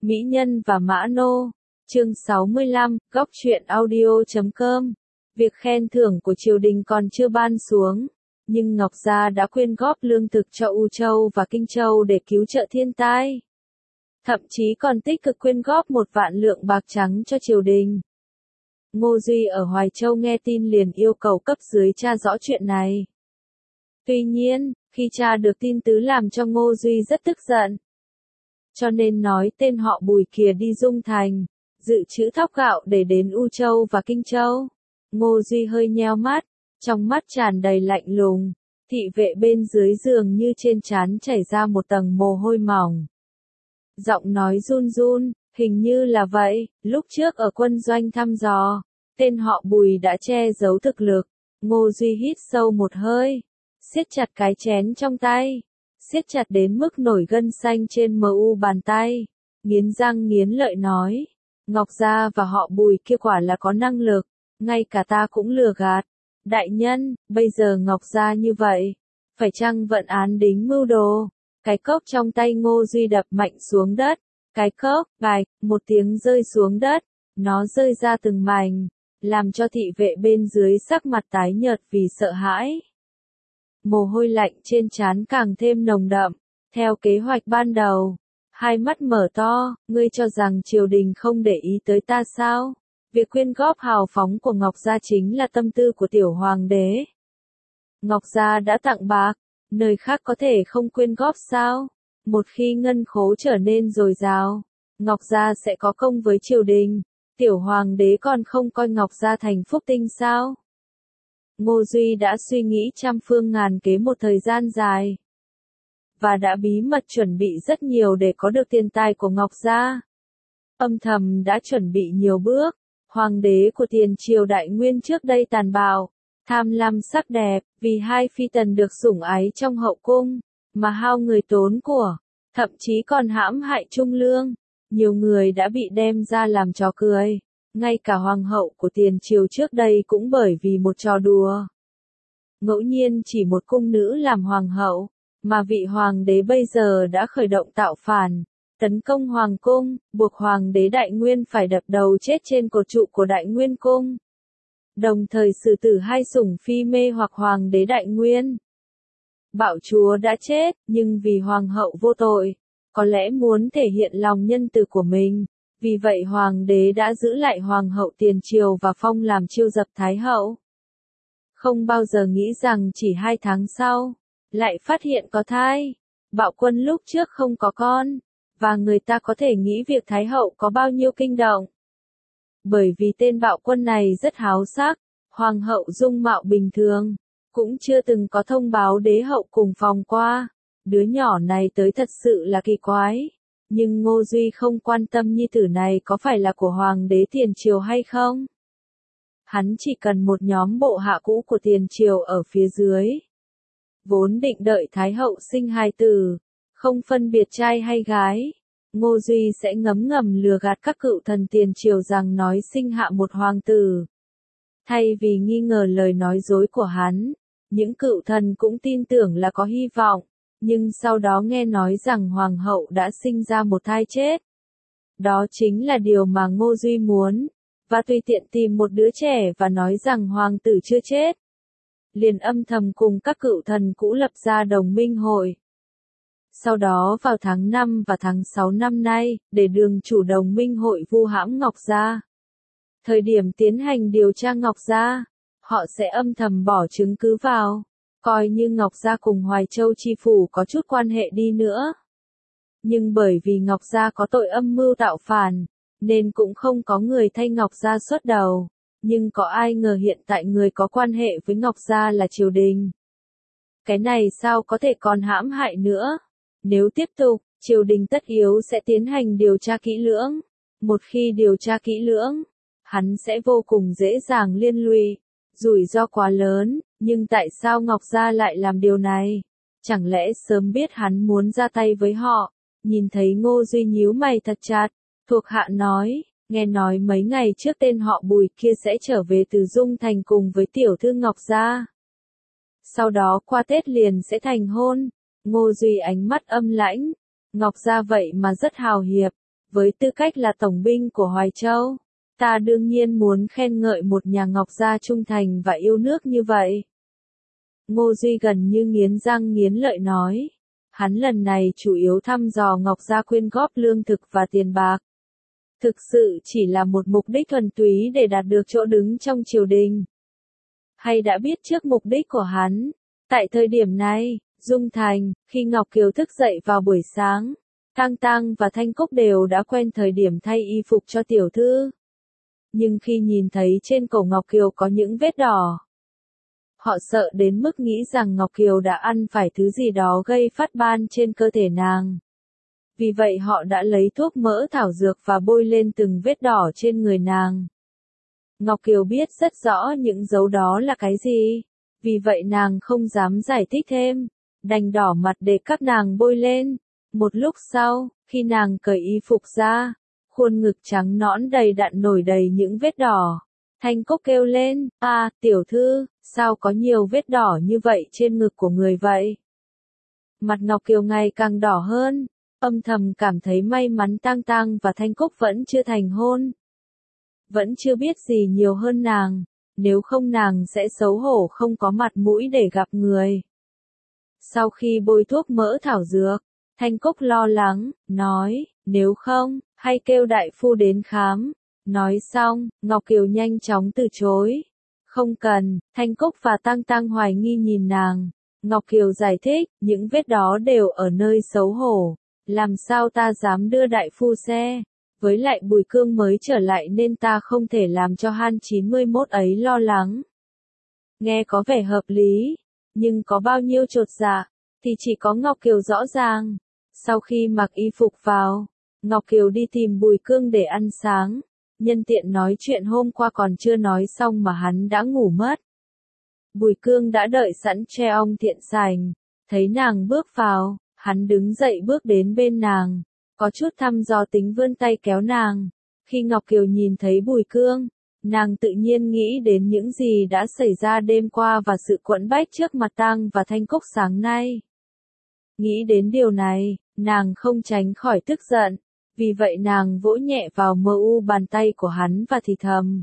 Mỹ Nhân và Mã Nô. Chương 65, góc truyện audio.com. Việc khen thưởng của triều đình còn chưa ban xuống, nhưng Ngọc Gia đã quyên góp lương thực cho U Châu và Kinh Châu để cứu trợ thiên tai. Thậm chí còn tích cực quyên góp 1.000.000 lượng bạc trắng cho triều đình. Ngô Duy ở Hoài Châu nghe tin liền yêu cầu cấp dưới tra rõ chuyện này. Tuy nhiên, khi tra được tin tứ làm cho Ngô Duy rất tức giận. Cho nên nói tên họ Bùi kia đi Dung Thành, dự trữ thóc gạo để đến U Châu và Kinh Châu. Ngô Duy hơi nheo mắt, trong mắt tràn đầy lạnh lùng, thị vệ bên dưới giường như trên trán chảy ra một tầng mồ hôi mỏng. Giọng nói run run, hình như là vậy, lúc trước ở quân doanh thăm dò, tên họ Bùi đã che giấu thực lực. Ngô Duy hít sâu một hơi, siết chặt cái chén trong tay, siết chặt đến mức nổi gân xanh trên mu bàn tay, nghiến răng nghiến lợi nói, Ngọc Gia và họ Bùi kia quả là có năng lực, ngay cả ta cũng lừa gạt. Đại nhân, bây giờ Ngọc Gia như vậy, phải chăng vận án đính mưu đồ? Cái cốc trong tay Ngô Duy đập mạnh xuống đất, cái cốc, bạch, một tiếng rơi xuống đất, nó rơi ra từng mảnh, làm cho thị vệ bên dưới sắc mặt tái nhợt vì sợ hãi. Mồ hôi lạnh trên trán càng thêm nồng đậm, theo kế hoạch ban đầu. Hai mắt mở to, ngươi cho rằng triều đình không để ý tới ta sao? Việc quyên góp hào phóng của Ngọc Gia chính là tâm tư của tiểu hoàng đế. Ngọc Gia đã tặng bạc, nơi khác có thể không quyên góp sao? Một khi ngân khố trở nên dồi dào, Ngọc Gia sẽ có công với triều đình. Tiểu hoàng đế còn không coi Ngọc Gia thành phúc tinh sao? Ngô Duy đã suy nghĩ trăm phương ngàn kế một thời gian dài, và đã bí mật chuẩn bị rất nhiều để có được tiền tài của Ngọc Gia. Âm thầm đã chuẩn bị nhiều bước. Hoàng đế của tiền triều Đại Nguyên trước đây tàn bạo, tham lam sắc đẹp, vì hai phi tần được sủng ái trong hậu cung, mà hao người tốn của, thậm chí còn hãm hại trung lương. Nhiều người đã bị đem ra làm trò cười, ngay cả hoàng hậu của tiền triều trước đây cũng bởi vì một trò đùa. Ngẫu nhiên chỉ một cung nữ làm hoàng hậu, mà vị hoàng đế bây giờ đã khởi động tạo phản, tấn công hoàng cung, buộc hoàng đế Đại Nguyên phải đập đầu chết trên cột trụ của Đại Nguyên cung. Đồng thời xử tử hai sủng phi mê hoặc hoàng đế Đại Nguyên. Bạo chúa đã chết, nhưng vì hoàng hậu vô tội, có lẽ muốn thể hiện lòng nhân từ của mình, vì vậy hoàng đế đã giữ lại hoàng hậu tiền triều và phong làm chiêu dập thái hậu. Không bao giờ nghĩ rằng chỉ 2 tháng sau, lại phát hiện có thai. Bạo quân lúc trước không có con, và người ta có thể nghĩ việc thái hậu có bao nhiêu kinh động. Bởi vì tên bạo quân này rất háo sắc, hoàng hậu dung mạo bình thường, cũng chưa từng có thông báo đế hậu cùng phòng qua. Đứa nhỏ này tới thật sự là kỳ quái, nhưng Ngô Duy không quan tâm nhi tử này có phải là của hoàng đế tiền triều hay không. Hắn chỉ cần một nhóm bộ hạ cũ của tiền triều ở phía dưới. Vốn định đợi thái hậu sinh hài tử, không phân biệt trai hay gái, Ngô Duy sẽ ngấm ngầm lừa gạt các cựu thần tiền triều rằng nói sinh hạ một hoàng tử. Thay vì nghi ngờ lời nói dối của hắn, những cựu thần cũng tin tưởng là có hy vọng, nhưng sau đó nghe nói rằng hoàng hậu đã sinh ra một thai chết. Đó chính là điều mà Ngô Duy muốn, và tùy tiện tìm một đứa trẻ và nói rằng hoàng tử chưa chết. Liền âm thầm cùng các cựu thần cũ lập ra đồng minh hội. Sau đó vào tháng 5 và tháng 6 năm nay, để đường chủ đồng minh hội vu hãm Ngọc Gia. Thời điểm tiến hành điều tra Ngọc Gia, họ sẽ âm thầm bỏ chứng cứ vào, coi như Ngọc Gia cùng Hoài Châu chi phủ có chút quan hệ đi nữa. Nhưng bởi vì Ngọc Gia có tội âm mưu tạo phản, nên cũng không có người thay Ngọc Gia xuất đầu. Nhưng có ai ngờ hiện tại người có quan hệ với Ngọc Gia là triều đình. Cái này sao có thể còn hãm hại nữa? Nếu tiếp tục, triều đình tất yếu sẽ tiến hành điều tra kỹ lưỡng. Một khi điều tra kỹ lưỡng, hắn sẽ vô cùng dễ dàng liên lụy. Rủi ro quá lớn, nhưng tại sao Ngọc Gia lại làm điều này? Chẳng lẽ sớm biết hắn muốn ra tay với họ? Nhìn thấy Ngô Duy nhíu mày thật chặt, thuộc hạ nói, nghe nói mấy ngày trước tên họ Bùi kia sẽ trở về từ Dung Thành cùng với tiểu thư Ngọc Gia. Sau đó qua Tết liền sẽ thành hôn. Ngô Duy ánh mắt âm lãnh, Ngọc Gia vậy mà rất hào hiệp, với tư cách là tổng binh của Hoài Châu, ta đương nhiên muốn khen ngợi một nhà Ngọc gia trung thành và yêu nước như vậy. Ngô Duy gần như nghiến răng nghiến lợi nói, hắn lần này chủ yếu thăm dò Ngọc gia quyên góp lương thực và tiền bạc. Thực sự chỉ là một mục đích thuần túy để đạt được chỗ đứng trong triều đình. Hay đã biết trước mục đích của hắn. Tại thời điểm này, Dung Thành, khi Ngọc Kiều thức dậy vào buổi sáng, Tang Tang và Thanh Cúc đều đã quen thời điểm thay y phục cho tiểu thư. Nhưng khi nhìn thấy trên cổ Ngọc Kiều có những vết đỏ, họ sợ đến mức nghĩ rằng Ngọc Kiều đã ăn phải thứ gì đó gây phát ban trên cơ thể nàng. Vì vậy họ đã lấy thuốc mỡ thảo dược và bôi lên từng vết đỏ trên người nàng. Ngọc Kiều biết rất rõ những dấu đó là cái gì, vì vậy nàng không dám giải thích thêm, đành đỏ mặt để các nàng bôi lên. Một lúc sau, khi nàng cởi y phục ra, khuôn ngực trắng nõn đầy đặn nổi đầy những vết đỏ. Thanh Cúc kêu lên, tiểu thư, sao có nhiều vết đỏ như vậy trên ngực của người vậy? Mặt Ngọc Kiều ngày càng đỏ hơn, âm thầm cảm thấy may mắn Tang Tang và Thanh Cúc vẫn chưa thành hôn. Vẫn chưa biết gì nhiều hơn nàng, nếu không nàng sẽ xấu hổ không có mặt mũi để gặp người. Sau khi bôi thuốc mỡ thảo dược, Thanh Cúc lo lắng, nói, nếu không, hay kêu đại phu đến khám. Nói xong, Ngọc Kiều nhanh chóng từ chối. Không cần, Thanh Cúc và Tang Tang hoài nghi nhìn nàng. Ngọc Kiều giải thích, những vết đó đều ở nơi xấu hổ. Làm sao ta dám đưa đại phu xe? Với lại Bùi Cương mới trở lại nên ta không thể làm cho Han 91 ấy lo lắng. Nghe có vẻ hợp lý, nhưng có bao nhiêu chột dạ, thì chỉ có Ngọc Kiều rõ ràng. Sau khi mặc y phục vào, Ngọc Kiều đi tìm Bùi Cương để ăn sáng. Nhân tiện nói chuyện hôm qua còn chưa nói xong mà hắn đã ngủ mất. Bùi Cương đã đợi sẵn tre ong thiện sành, thấy nàng bước vào, hắn đứng dậy bước đến bên nàng, có chút thăm dò tính vươn tay kéo nàng. Khi Ngọc Kiều nhìn thấy Bùi Cương, nàng tự nhiên nghĩ đến những gì đã xảy ra đêm qua và sự quẫn bách trước mặt Tang và Thanh Cúc sáng nay. Nghĩ đến điều này, nàng không tránh khỏi tức giận, vì vậy nàng vỗ nhẹ vào mu bàn tay của hắn và thì thầm.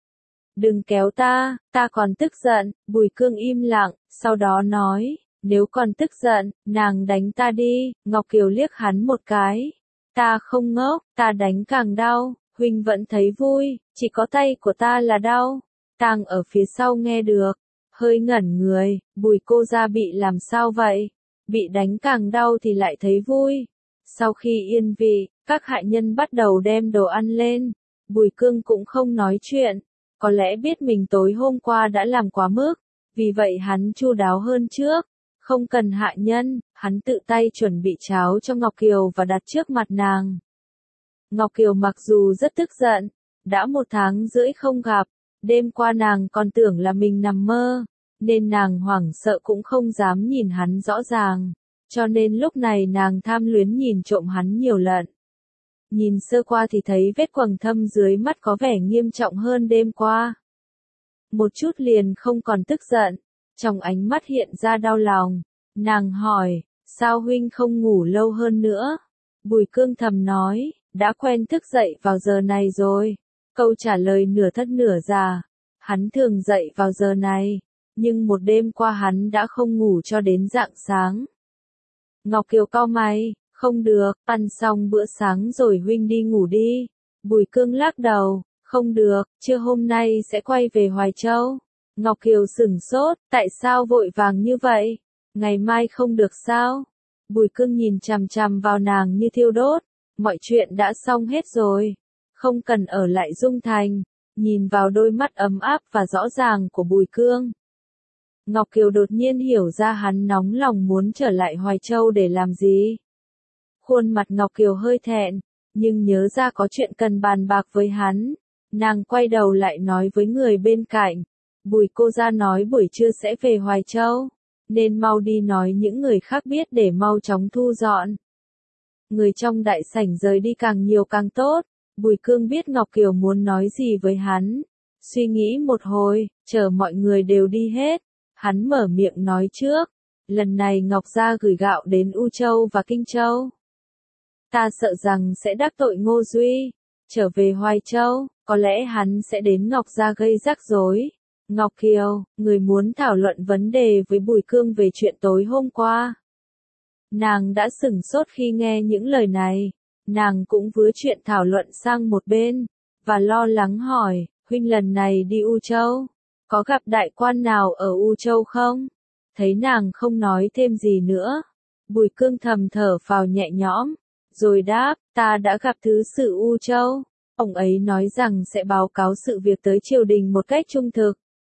Đừng kéo ta còn tức giận. Bùi Cương im lặng, sau đó nói, nếu còn tức giận, nàng đánh ta đi. Ngọc Kiều liếc hắn một cái. Ta không ngốc, ta đánh càng đau, huynh vẫn thấy vui, chỉ có tay của ta là đau. Tang ở phía sau nghe được, hơi ngẩn người, Bùi cô gia bị làm sao vậy? Bị đánh càng đau thì lại thấy vui. Sau khi yên vị, các hạ nhân bắt đầu đem đồ ăn lên. Bùi Cương cũng không nói chuyện, có lẽ biết mình tối hôm qua đã làm quá mức, vì vậy hắn chu đáo hơn trước. Không cần hạ nhân, hắn tự tay chuẩn bị cháo cho Ngọc Kiều và đặt trước mặt nàng. Ngọc Kiều mặc dù rất tức giận, đã 1 tháng rưỡi không gặp, đêm qua nàng còn tưởng là mình nằm mơ, nên nàng hoảng sợ cũng không dám nhìn hắn rõ ràng, cho nên lúc này nàng tham luyến nhìn trộm hắn nhiều lần. Nhìn sơ qua thì thấy vết quầng thâm dưới mắt có vẻ nghiêm trọng hơn đêm qua. Một chút liền không còn tức giận, trong ánh mắt hiện ra đau lòng. Nàng hỏi, sao huynh không ngủ lâu hơn nữa? Bùi Cương thầm nói, đã quen thức dậy vào giờ này rồi. Câu trả lời nửa thất nửa giả. Hắn thường dậy vào giờ này, nhưng một đêm qua hắn đã không ngủ cho đến rạng sáng. Ngọc Kiều cau mày, không được, ăn xong bữa sáng rồi huynh đi ngủ đi. Bùi Cương lắc đầu, không được, trưa hôm nay sẽ quay về Hoài Châu. Ngọc Kiều sửng sốt, tại sao vội vàng như vậy? Ngày mai không được sao? Bùi Cương nhìn chằm chằm vào nàng như thiêu đốt, mọi chuyện đã xong hết rồi, không cần ở lại Dung Thành. Nhìn vào đôi mắt ấm áp và rõ ràng của Bùi Cương, Ngọc Kiều đột nhiên hiểu ra hắn nóng lòng muốn trở lại Hoài Châu để làm gì. Khuôn mặt Ngọc Kiều hơi thẹn, nhưng nhớ ra có chuyện cần bàn bạc với hắn, nàng quay đầu lại nói với người bên cạnh, Bùi cô gia nói buổi trưa sẽ về Hoài Châu, nên mau đi nói những người khác biết để mau chóng thu dọn. Người trong đại sảnh rời đi càng nhiều càng tốt. Bùi Cương biết Ngọc Kiều muốn nói gì với hắn, suy nghĩ một hồi, chờ mọi người đều đi hết, hắn mở miệng nói trước, lần này Ngọc gia gửi gạo đến U Châu và Kinh Châu. Ta sợ rằng sẽ đắc tội Ngô Duy. Trở về Hoài Châu, có lẽ hắn sẽ đến Ngọc Gia gây rắc rối. Ngọc Kiều, người muốn thảo luận vấn đề với Bùi Cương về chuyện tối hôm qua. Nàng đã sửng sốt khi nghe những lời này. Nàng cũng vứa chuyện thảo luận sang một bên, và lo lắng hỏi, huynh lần này đi U Châu, có gặp đại quan nào ở U Châu không? Thấy nàng không nói thêm gì nữa, Bùi Cương thầm thở phào nhẹ nhõm, rồi đáp, ta đã gặp thứ sử U Châu. Ông ấy nói rằng sẽ báo cáo sự việc tới triều đình một cách trung thực.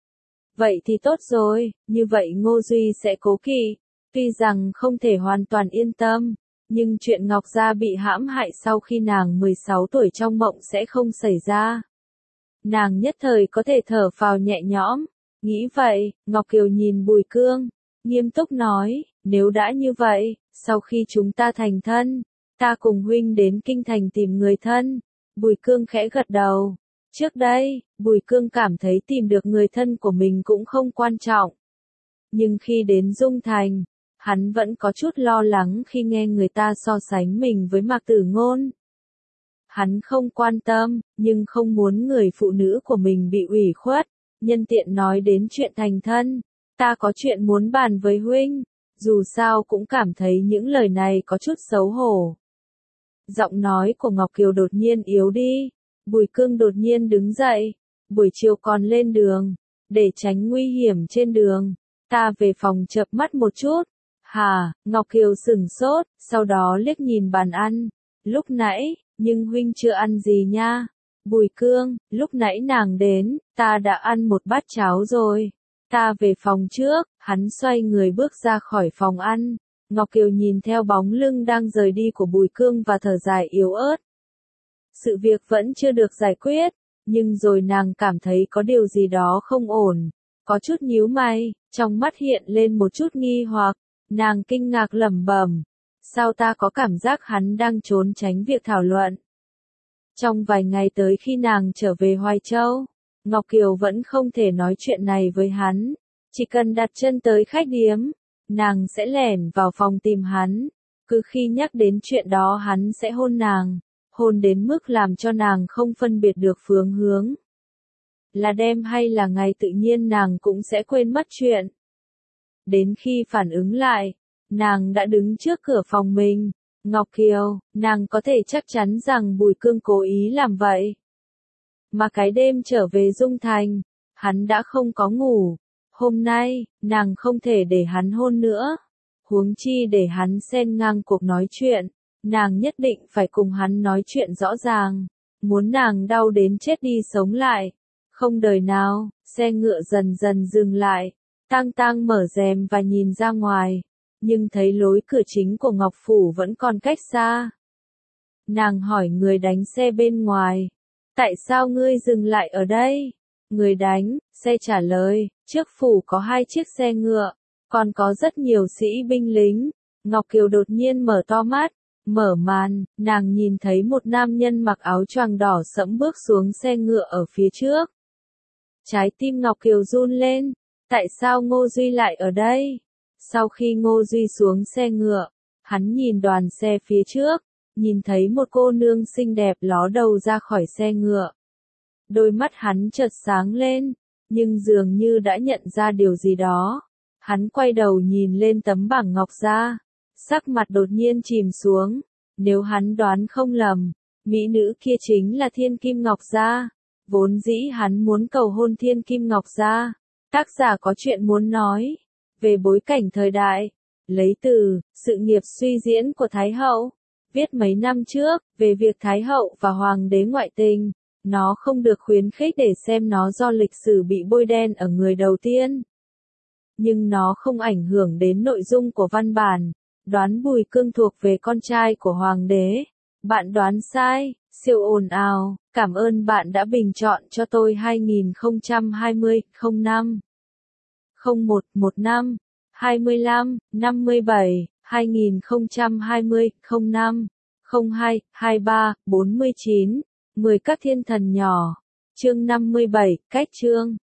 Vậy thì tốt rồi, như vậy Ngô Duy sẽ cố kỵ. Tuy rằng không thể hoàn toàn yên tâm, nhưng chuyện Ngọc Gia bị hãm hại sau khi nàng 16 tuổi trong mộng sẽ không xảy ra. Nàng nhất thời có thể thở phào nhẹ nhõm. Nghĩ vậy, Ngọc Kiều nhìn Bùi Cương, nghiêm túc nói, nếu đã như vậy, sau khi chúng ta thành thân, ta cùng huynh đến kinh thành tìm người thân. Bùi Cương khẽ gật đầu. Trước đây, Bùi Cương cảm thấy tìm được người thân của mình cũng không quan trọng. Nhưng khi đến Dung Thành, hắn vẫn có chút lo lắng khi nghe người ta so sánh mình với Mạc Tử Ngôn. Hắn không quan tâm, nhưng không muốn người phụ nữ của mình bị ủy khuất. Nhân tiện nói đến chuyện thành thân, ta có chuyện muốn bàn với huynh, dù sao cũng cảm thấy những lời này có chút xấu hổ. Giọng nói của Ngọc Kiều đột nhiên yếu đi, Bùi Cương đột nhiên đứng dậy, buổi chiều còn lên đường, để tránh nguy hiểm trên đường, ta về phòng chợp mắt một chút. Hà, Ngọc Kiều sửng sốt, sau đó liếc nhìn bàn ăn, lúc nãy, nhưng huynh chưa ăn gì nha. Bùi Cương, lúc nãy nàng đến, ta đã ăn một bát cháo rồi. Ta về phòng trước, hắn xoay người bước ra khỏi phòng ăn. Ngọc Kiều nhìn theo bóng lưng đang rời đi của Bùi Cương và thở dài yếu ớt. Sự việc vẫn chưa được giải quyết, nhưng rồi nàng cảm thấy có điều gì đó không ổn. Có chút nhíu mày, trong mắt hiện lên một chút nghi hoặc, nàng kinh ngạc lẩm bẩm. Sao ta có cảm giác hắn đang trốn tránh việc thảo luận? Trong vài ngày tới khi nàng trở về Hoài Châu, Ngọc Kiều vẫn không thể nói chuyện này với hắn. Chỉ cần đặt chân tới khách điếm, nàng sẽ lẻn vào phòng tìm hắn. Cứ khi nhắc đến chuyện đó hắn sẽ hôn nàng, hôn đến mức làm cho nàng không phân biệt được phương hướng. Là đêm hay là ngày tự nhiên nàng cũng sẽ quên mất chuyện. Đến khi phản ứng lại, nàng đã đứng trước cửa phòng mình. Ngọc Kiều, nàng có thể chắc chắn rằng Bùi Cương cố ý làm vậy. Mà cái đêm trở về Dung Thành, hắn đã không có ngủ. Hôm nay, nàng không thể để hắn hôn nữa. Huống chi để hắn xen ngang cuộc nói chuyện, nàng nhất định phải cùng hắn nói chuyện rõ ràng. Muốn nàng đau đến chết đi sống lại. Không đời nào, xe ngựa dần dần dừng lại. Tang Tang mở rèm và nhìn ra ngoài, nhưng thấy lối cửa chính của Ngọc Phủ vẫn còn cách xa. Nàng hỏi người đánh xe bên ngoài, tại sao ngươi dừng lại ở đây? Người đánh xe trả lời, trước phủ có 2 chiếc xe ngựa, còn có rất nhiều sĩ binh lính. Ngọc Kiều đột nhiên mở to mắt, mở màn, nàng nhìn thấy một nam nhân mặc áo choàng đỏ sẫm bước xuống xe ngựa ở phía trước. Trái tim Ngọc Kiều run lên, tại sao Ngô Duy lại ở đây? Sau khi Ngô Duy xuống xe ngựa, hắn nhìn đoàn xe phía trước, nhìn thấy một cô nương xinh đẹp ló đầu ra khỏi xe ngựa. Đôi mắt hắn chợt sáng lên, nhưng dường như đã nhận ra điều gì đó. Hắn quay đầu nhìn lên tấm bảng Ngọc Gia, sắc mặt đột nhiên chìm xuống. Nếu hắn đoán không lầm, mỹ nữ kia chính là Thiên Kim Ngọc Gia. Vốn dĩ hắn muốn cầu hôn Thiên Kim Ngọc Gia. Tác giả có chuyện muốn nói về bối cảnh thời đại, lấy từ sự nghiệp suy diễn của Thái Hậu, viết mấy năm trước về việc Thái Hậu và Hoàng đế ngoại tình. Nó không được khuyến khích để xem nó do lịch sử bị bôi đen ở người đầu tiên. Nhưng nó không ảnh hưởng đến nội dung của văn bản. Đoán Bùi Cương thuộc về con trai của Hoàng đế. Bạn đoán sai, siêu ồn ào. Cảm ơn bạn đã bình chọn cho tôi 2020-05 0115 25 57 2020-05 02 23 49 10 các thiên thần nhỏ. Chương 57, cách chương.